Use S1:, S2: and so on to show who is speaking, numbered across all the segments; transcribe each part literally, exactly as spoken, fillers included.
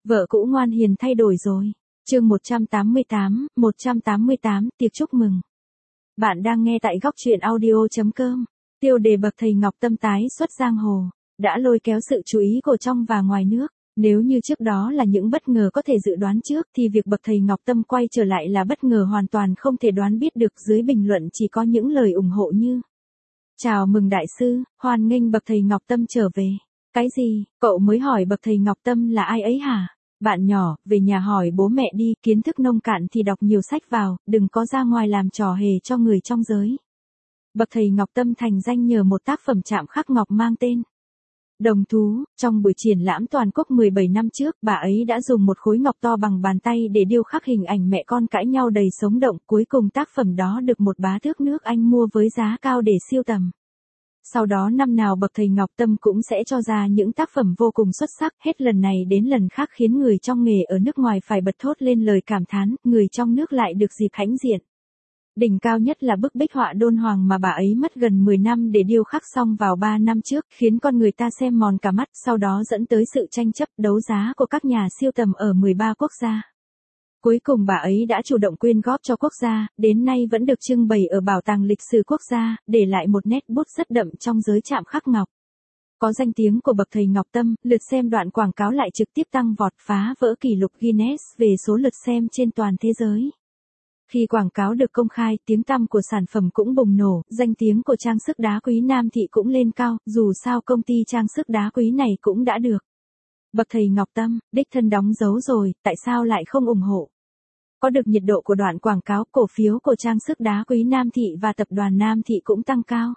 S1: Vợ cũ ngoan hiền thay đổi rồi. Chương một trăm tám mươi tám, một trăm tám mươi tám, tiệc chúc mừng. Bạn đang nghe tại góc truyện audio chấm com. Tiêu đề bậc thầy Ngọc Tâm tái xuất giang hồ, đã lôi kéo sự chú ý của trong và ngoài nước. Nếu như trước đó là những bất ngờ có thể dự đoán trước thì việc bậc thầy Ngọc Tâm quay trở lại là bất ngờ hoàn toàn không thể đoán biết được. Dưới bình luận chỉ có những lời ủng hộ như: chào mừng đại sư, hoan nghênh bậc thầy Ngọc Tâm trở về. Cái gì, cậu mới hỏi bậc thầy Ngọc Tâm là ai ấy hả? Bạn nhỏ, về nhà hỏi bố mẹ đi, kiến thức nông cạn thì đọc nhiều sách vào, đừng có ra ngoài làm trò hề cho người trong giới. Bậc thầy Ngọc Tâm thành danh nhờ một tác phẩm chạm khắc ngọc mang tên Đồng Thú. Trong buổi triển lãm toàn quốc mười bảy năm trước, bà ấy đã dùng một khối ngọc to bằng bàn tay để điêu khắc hình ảnh mẹ con cãi nhau đầy sống động. Cuối cùng tác phẩm đó được một bá tước nước Anh mua với giá cao để sưu tầm. Sau đó năm nào bậc thầy Ngọc Tâm cũng sẽ cho ra những tác phẩm vô cùng xuất sắc, hết lần này đến lần khác khiến người trong nghề ở nước ngoài phải bật thốt lên lời cảm thán, người trong nước lại được dịp hãnh diện. Đỉnh cao nhất là bức bích họa đôn hoàng mà bà ấy mất gần mười năm để điêu khắc xong vào ba năm trước, khiến con người ta xem mòn cả mắt, sau đó dẫn tới sự tranh chấp đấu giá của các nhà sưu tầm ở mười ba quốc gia. Cuối cùng bà ấy đã chủ động quyên góp cho quốc gia, đến nay vẫn được trưng bày ở Bảo tàng Lịch sử Quốc gia, để lại một nét bút rất đậm trong giới chạm khắc ngọc. Có danh tiếng của bậc thầy Ngọc Tâm, lượt xem đoạn quảng cáo lại trực tiếp tăng vọt, phá vỡ kỷ lục Guinness về số lượt xem trên toàn thế giới. Khi quảng cáo được công khai, tiếng tăm của sản phẩm cũng bùng nổ, danh tiếng của trang sức đá quý Nam Thị cũng lên cao, dù sao công ty trang sức đá quý này cũng đã được bậc thầy Ngọc Tâm đích thân đóng dấu rồi, tại sao lại không ủng hộ? Có được nhiệt độ của đoạn quảng cáo, cổ phiếu của trang sức đá quý Nam Thị và tập đoàn Nam Thị cũng tăng cao.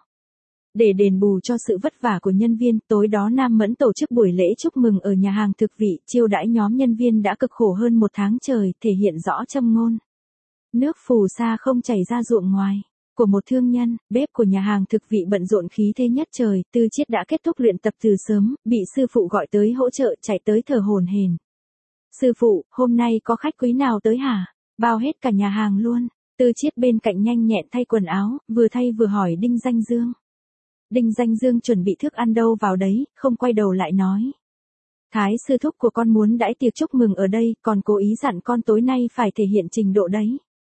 S1: Để đền bù cho sự vất vả của nhân viên, tối đó Nam Mẫn tổ chức buổi lễ chúc mừng ở nhà hàng thực vị, chiêu đãi nhóm nhân viên đã cực khổ hơn một tháng trời, thể hiện rõ châm ngôn nước phù sa không chảy ra ruộng ngoài của một thương nhân. Bếp của nhà hàng thực vị bận rộn khí thế nhất trời, Tư Chiết đã kết thúc luyện tập từ sớm, bị sư phụ gọi tới hỗ trợ, chạy tới thở hổn hển. Sư phụ, hôm nay có khách quý nào tới hả? Bao hết cả nhà hàng luôn. Tư Chiết bên cạnh nhanh nhẹn thay quần áo, vừa thay vừa hỏi Đinh Danh Dương. Đinh Danh Dương chuẩn bị thức ăn đâu vào đấy, không quay đầu lại nói: Thái sư thúc của con muốn đãi tiệc chúc mừng ở đây, còn cố ý dặn con tối nay phải thể hiện trình độ đấy.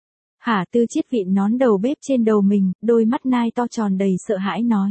S1: Hả? Tư Chiết vịn nón đầu bếp trên đầu mình, đôi mắt nai to tròn đầy sợ hãi nói: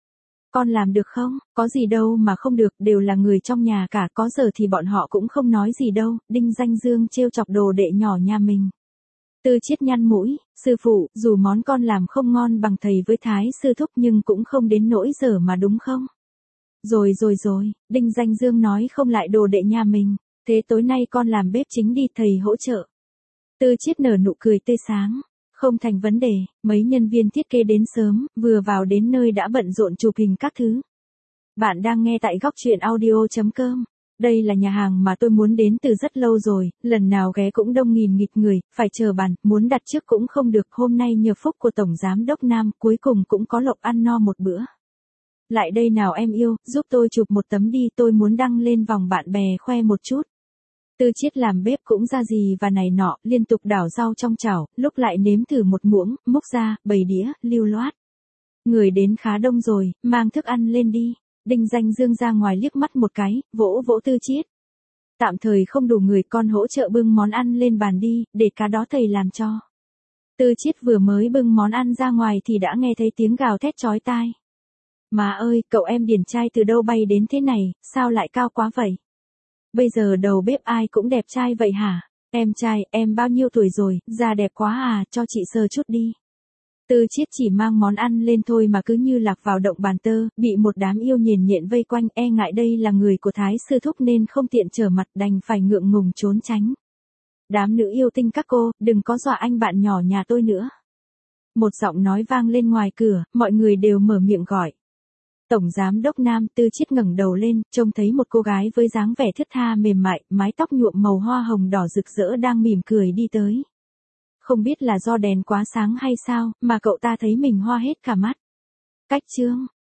S1: Con làm được không? Có gì đâu mà không được, đều là người trong nhà cả, có giờ thì bọn họ cũng không nói gì đâu. Đinh Danh Dương trêu chọc đồ đệ nhỏ nhà mình. Tư Chiết nhăn mũi: Sư phụ, dù món con làm không ngon bằng thầy với Thái sư thúc nhưng cũng không đến nỗi dở mà đúng không? Rồi rồi rồi, Đinh Danh Dương nói không lại đồ đệ nhà mình. Thế tối nay con làm bếp chính đi, thầy hỗ trợ. Tư Chiết nở nụ cười tươi sáng. Không thành vấn đề, mấy nhân viên thiết kế đến sớm, vừa vào đến nơi đã bận rộn chụp hình các thứ. Bạn đang nghe tại góc truyện audio chấm com. Đây là nhà hàng mà tôi muốn đến từ rất lâu rồi, lần nào ghé cũng đông nghìn nghịt người, phải chờ bàn, muốn đặt trước cũng không được. Hôm nay nhờ phúc của Tổng Giám Đốc Nam, cuối cùng cũng có lộc ăn no một bữa. Lại đây nào em yêu, giúp tôi chụp một tấm đi, tôi muốn đăng lên vòng bạn bè khoe một chút. Tư Chiết làm bếp cũng ra gì và này nọ, liên tục đảo rau trong chảo, lúc lại nếm thử một muỗng, múc ra, bày đĩa, lưu loát. Người đến khá đông rồi, mang thức ăn lên đi. Đinh Danh Dương ra ngoài liếc mắt một cái, vỗ vỗ Tư Chiết. Tạm thời không đủ người, con hỗ trợ bưng món ăn lên bàn đi, để cá đó thầy làm cho. Tư Chiết vừa mới bưng món ăn ra ngoài thì đã nghe thấy tiếng gào thét chói tai. Má ơi, cậu em điển trai từ đâu bay đến thế này, sao lại cao quá vậy? Bây giờ đầu bếp ai cũng đẹp trai vậy hả? Em trai, em bao nhiêu tuổi rồi, da đẹp quá à, cho chị sờ chút đi. Tư Chiết chỉ mang món ăn lên thôi mà cứ như lạc vào động bàn tơ, bị một đám yêu nhền nhện vây quanh, e ngại đây là người của Thái sư thúc nên không tiện trở mặt, đành phải ngượng ngùng trốn tránh. Đám nữ yêu tinh các cô, đừng có dọa anh bạn nhỏ nhà tôi nữa. Một giọng nói vang lên ngoài cửa, mọi người đều mở miệng gọi. Tổng Giám Đốc Nam. Tư Chiết ngẩng đầu lên, trông thấy một cô gái với dáng vẻ thướt tha mềm mại, mái tóc nhuộm màu hoa hồng đỏ rực rỡ đang mỉm cười đi tới. Không biết là do đèn quá sáng hay sao, mà cậu ta thấy mình hoa hết cả mắt. Cách chương,